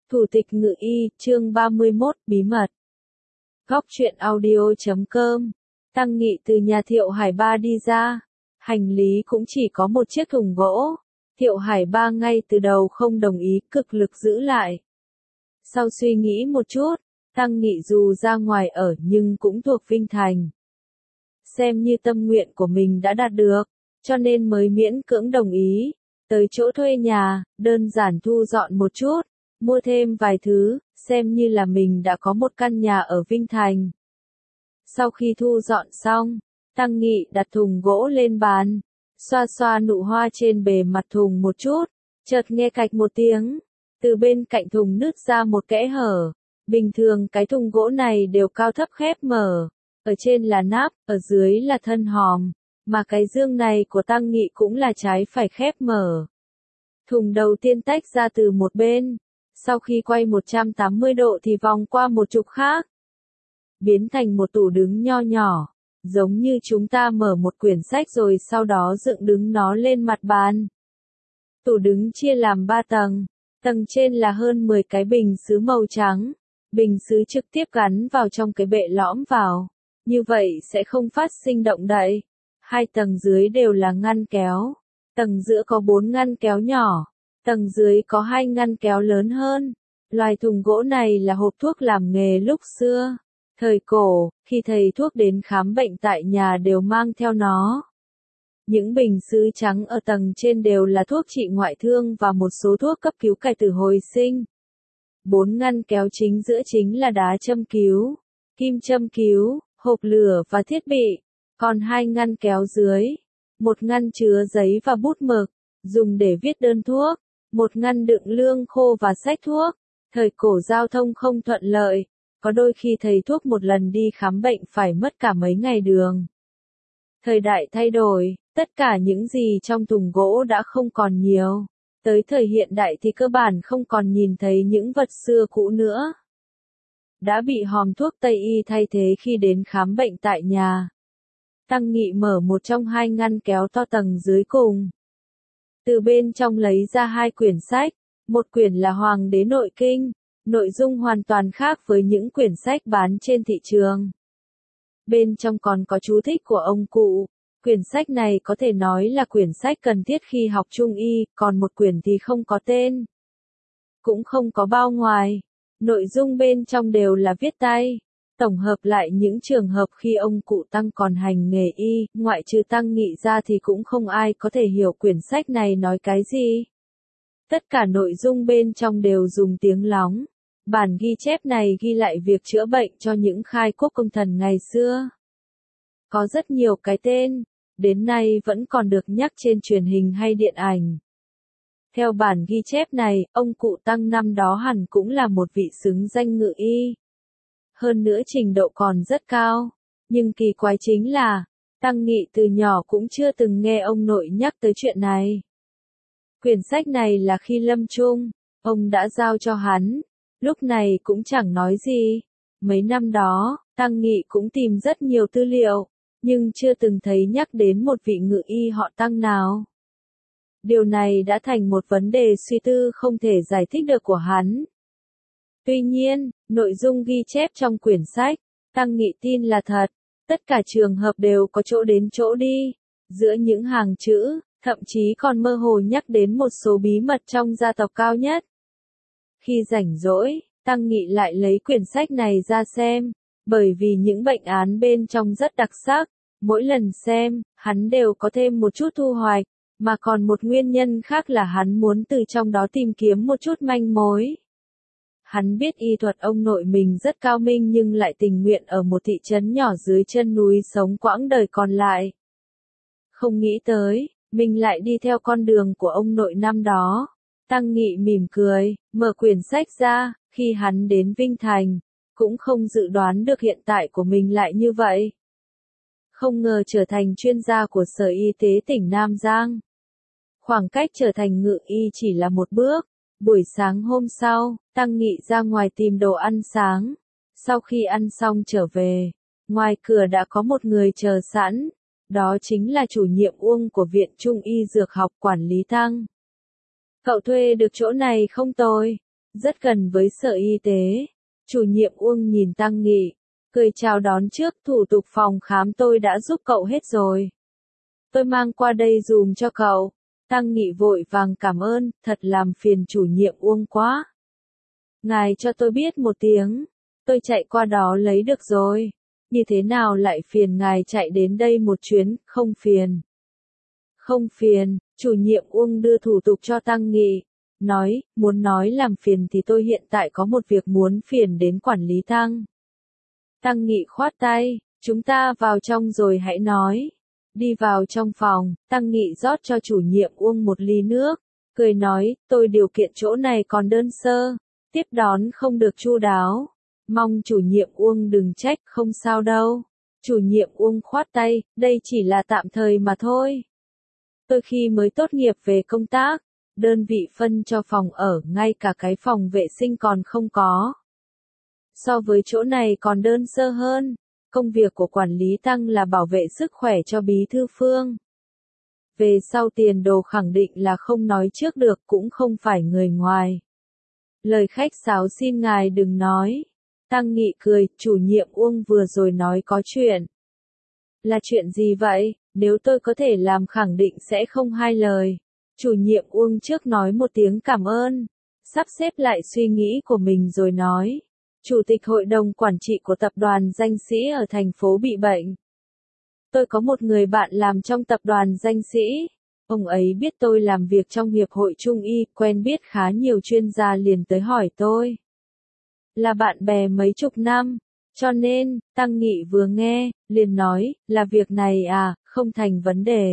Thủ tịch Ngự Y, chương 31, bí mật. Góc truyện audio.com. Tăng Nghị từ nhà Thiệu Hải Ba đi ra. Hành lý cũng chỉ có một chiếc thùng gỗ. Thiệu Hải Ba ngay từ đầu không đồng ý, cực lực giữ lại. Sau suy nghĩ một chút, Tăng Nghị dù ra ngoài ở nhưng cũng thuộc Vinh Thành. Xem như tâm nguyện của mình đã đạt được, cho nên mới miễn cưỡng đồng ý. Tới chỗ thuê nhà, đơn giản thu dọn một chút, mua thêm vài thứ, xem như là mình đã có một căn nhà ở Vinh Thành. Sau khi thu dọn xong, Tăng Nghị đặt thùng gỗ lên bàn, xoa xoa nụ hoa trên bề mặt thùng một chút, chợt nghe cạch một tiếng, từ bên cạnh thùng nứt ra một kẽ hở. Bình thường cái thùng gỗ này đều cao thấp khép mở, ở trên là nắp, ở dưới là thân hòm, mà cái dương này của Tăng Nghị cũng là trái phải khép mở. Thùng đầu tiên tách ra từ một bên, sau khi quay 180 độ thì vòng qua một trục khác, biến thành một tủ đứng nho nhỏ, giống như chúng ta mở một quyển sách rồi sau đó dựng đứng nó lên mặt bàn. Tủ đứng chia làm 3 tầng, tầng trên là hơn 10 cái bình sứ màu trắng, bình sứ trực tiếp gắn vào trong cái bệ lõm vào, như vậy sẽ không phát sinh động đậy. 2 tầng dưới đều là ngăn kéo, tầng giữa có 4 ngăn kéo nhỏ, tầng dưới có 2 ngăn kéo lớn hơn. Loài thùng gỗ này là hộp thuốc làm nghề lúc xưa. Thời cổ, khi thầy thuốc đến khám bệnh tại nhà đều mang theo nó. Những bình sứ trắng ở tầng trên đều là thuốc trị ngoại thương và một số thuốc cấp cứu cải tử hồi sinh. 4 ngăn kéo chính giữa chính là đá châm cứu, kim châm cứu, hộp lửa và thiết bị. Còn 2 ngăn kéo dưới, một ngăn chứa giấy và bút mực, dùng để viết đơn thuốc, một ngăn đựng lương khô và sách thuốc. Thời cổ giao thông không thuận lợi, có đôi khi thầy thuốc một lần đi khám bệnh phải mất cả mấy ngày đường. Thời đại thay đổi, tất cả những gì trong thùng gỗ đã không còn nhiều. Tới thời hiện đại thì cơ bản không còn nhìn thấy những vật xưa cũ nữa. Đã bị hòm thuốc Tây y thay thế khi đến khám bệnh tại nhà. Tăng Nghị mở một trong 2 ngăn kéo to tầng dưới cùng. Từ bên trong lấy ra 2 quyển sách, một quyển là Hoàng đế Nội Kinh, nội dung hoàn toàn khác với những quyển sách bán trên thị trường. Bên trong còn có chú thích của ông cụ, quyển sách này có thể nói là quyển sách cần thiết khi học Trung y, còn một quyển thì không có tên, cũng không có bao ngoài, nội dung bên trong đều là viết tay. Tổng hợp lại những trường hợp khi ông cụ Tăng còn hành nghề y, ngoại trừ Tăng Nghị ra thì cũng không ai có thể hiểu quyển sách này nói cái gì. Tất cả nội dung bên trong đều dùng tiếng lóng. Bản ghi chép này ghi lại việc chữa bệnh cho những khai quốc công thần ngày xưa. Có rất nhiều cái tên, đến nay vẫn còn được nhắc trên truyền hình hay điện ảnh. Theo bản ghi chép này, ông cụ Tăng năm đó hẳn cũng là một vị xứng danh ngự y. Hơn nữa trình độ còn rất cao. Nhưng kỳ quái chính là, Tăng Nghị từ nhỏ cũng chưa từng nghe ông nội nhắc tới chuyện này. Quyển sách này là khi lâm chung, ông đã giao cho hắn, lúc này cũng chẳng nói gì. Mấy năm đó, Tăng Nghị cũng tìm rất nhiều tư liệu, nhưng chưa từng thấy nhắc đến một vị ngự y họ Tăng nào. Điều này đã thành một vấn đề suy tư không thể giải thích được của hắn. Tuy nhiên, nội dung ghi chép trong quyển sách, Tăng Nghị tin là thật, tất cả trường hợp đều có chỗ đến chỗ đi, giữa những hàng chữ, thậm chí còn mơ hồ nhắc đến một số bí mật trong gia tộc cao nhất. Khi rảnh rỗi, Tăng Nghị lại lấy quyển sách này ra xem, bởi vì những bệnh án bên trong rất đặc sắc, mỗi lần xem, hắn đều có thêm một chút thu hoạch, mà còn một nguyên nhân khác là hắn muốn từ trong đó tìm kiếm một chút manh mối. Hắn biết y thuật ông nội mình rất cao minh nhưng lại tình nguyện ở một thị trấn nhỏ dưới chân núi sống quãng đời còn lại. Không nghĩ tới, mình lại đi theo con đường của ông nội năm đó. Tăng Nghị mỉm cười, mở quyển sách ra, khi hắn đến Vinh Thành, cũng không dự đoán được hiện tại của mình lại như vậy. Không ngờ trở thành chuyên gia của Sở Y tế tỉnh Nam Giang. Khoảng cách trở thành ngự y chỉ là một bước. Buổi sáng hôm sau, Tăng Nghị ra ngoài tìm đồ ăn sáng. Sau khi ăn xong trở về, ngoài cửa đã có một người chờ sẵn. Đó chính là chủ nhiệm Uông của Viện Trung y Dược học Quản lý Tăng. Cậu thuê được chỗ này không tồi. rất gần với sở y tế. Chủ nhiệm Uông nhìn Tăng Nghị, cười chào đón trước, thủ tục phòng khám tôi đã giúp cậu hết rồi. Tôi mang qua đây dùm cho cậu. Tăng Nghị vội vàng cảm ơn, thật làm phiền chủ nhiệm Uông quá. Ngài cho tôi biết một tiếng, tôi chạy qua đó lấy được rồi. Như thế nào lại phiền ngài chạy đến đây một chuyến, không phiền. Không phiền, chủ nhiệm Uông đưa thủ tục cho Tăng Nghị. Muốn nói làm phiền thì tôi hiện tại có một việc muốn phiền đến quản lý Tăng. Tăng Nghị khoát tay, chúng ta vào trong rồi hãy nói. Đi vào trong phòng, Tăng Nghị rót cho chủ nhiệm Uông một ly nước, cười nói, tôi điều kiện chỗ này còn đơn sơ, tiếp đón không được chu đáo. Mong chủ nhiệm Uông đừng trách, không sao đâu. Chủ nhiệm Uông khoát tay, đây chỉ là tạm thời mà thôi. Tôi khi mới tốt nghiệp về công tác, đơn vị phân cho phòng ở, ngay cả cái phòng vệ sinh còn không có. So với chỗ này còn đơn sơ hơn, công việc của quản lý Tăng là bảo vệ sức khỏe cho bí thư Phương. Về sau tiền đồ khẳng định là không nói trước được, cũng không phải người ngoài. Lời khách sáo xin ngài đừng nói. Tăng Nghị cười, chủ nhiệm Uông vừa rồi nói có chuyện. Là chuyện gì vậy? Nếu tôi có thể làm khẳng định sẽ không hai lời. Chủ nhiệm Uông trước nói một tiếng cảm ơn, sắp xếp lại suy nghĩ của mình rồi nói. Chủ tịch hội đồng quản trị của tập đoàn danh sĩ ở thành phố bị bệnh. Tôi có một người bạn làm trong tập đoàn danh sĩ. Ông ấy biết tôi làm việc trong hiệp hội Trung y, quen biết khá nhiều chuyên gia liền tới hỏi tôi. Là bạn bè mấy chục năm, cho nên, Tăng Nghị vừa nghe, liền nói, là việc này à, không thành vấn đề.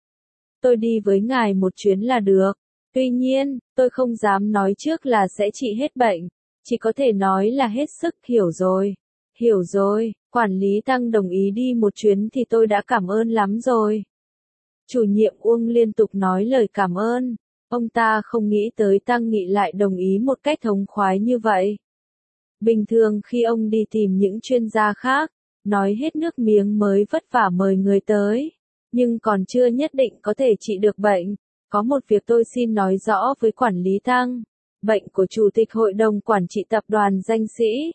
Tôi đi với ngài một chuyến là được. Tuy nhiên, tôi không dám nói trước là sẽ trị hết bệnh. Chỉ có thể nói là hết sức, hiểu rồi. Hiểu rồi, quản lý Tăng đồng ý đi một chuyến thì tôi đã cảm ơn lắm rồi. Chủ nhiệm Uông liên tục nói lời cảm ơn. Ông ta không nghĩ tới Tăng Nghị lại đồng ý một cách thống khoái như vậy. Bình thường khi ông đi tìm những chuyên gia khác, nói hết nước miếng mới vất vả mời người tới. Nhưng còn chưa nhất định có thể trị được bệnh. Có một việc tôi xin nói rõ với quản lý Tăng. Bệnh của Chủ tịch Hội đồng Quản trị Tập đoàn danh sĩ.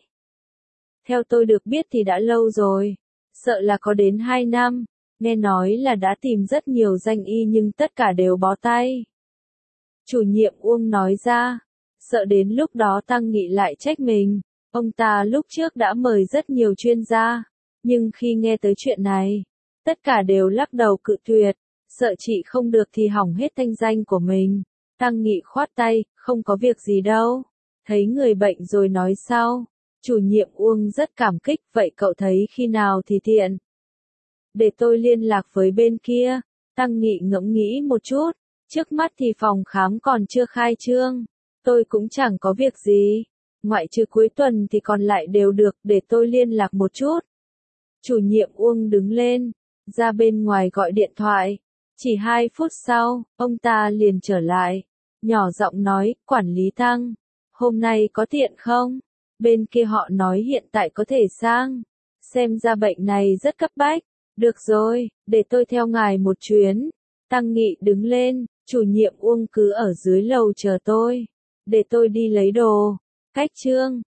Theo tôi được biết thì đã lâu rồi. Sợ là có đến 2 năm. Nghe nói là đã tìm rất nhiều danh y nhưng tất cả đều bó tay. Chủ nhiệm Uông nói ra. Sợ đến lúc đó Tăng Nghị lại trách mình. Ông ta lúc trước đã mời rất nhiều chuyên gia. Nhưng khi nghe tới chuyện này, tất cả đều lắc đầu cự tuyệt. Sợ chị không được thì hỏng hết thanh danh của mình. Tăng Nghị khoát tay, không có việc gì đâu. Thấy người bệnh rồi nói sau. Chủ nhiệm Uông rất cảm kích, vậy cậu thấy khi nào thì tiện? Để tôi liên lạc với bên kia. Tăng Nghị ngẫm nghĩ một chút. Trước mắt thì phòng khám còn chưa khai trương. Tôi cũng chẳng có việc gì. Ngoại trừ cuối tuần thì còn lại đều được, để tôi liên lạc một chút. Chủ nhiệm Uông đứng lên, ra bên ngoài gọi điện thoại. Chỉ 2 phút sau, ông ta liền trở lại. Nhỏ giọng nói, quản lý Tăng, hôm nay có tiện không? Bên kia họ nói hiện tại có thể sang. Xem ra bệnh này rất cấp bách. Được rồi, để tôi theo ngài một chuyến. Tăng Nghị đứng lên, chủ nhiệm Uông cứ ở dưới lầu chờ tôi. Để tôi đi lấy đồ. Cách trương.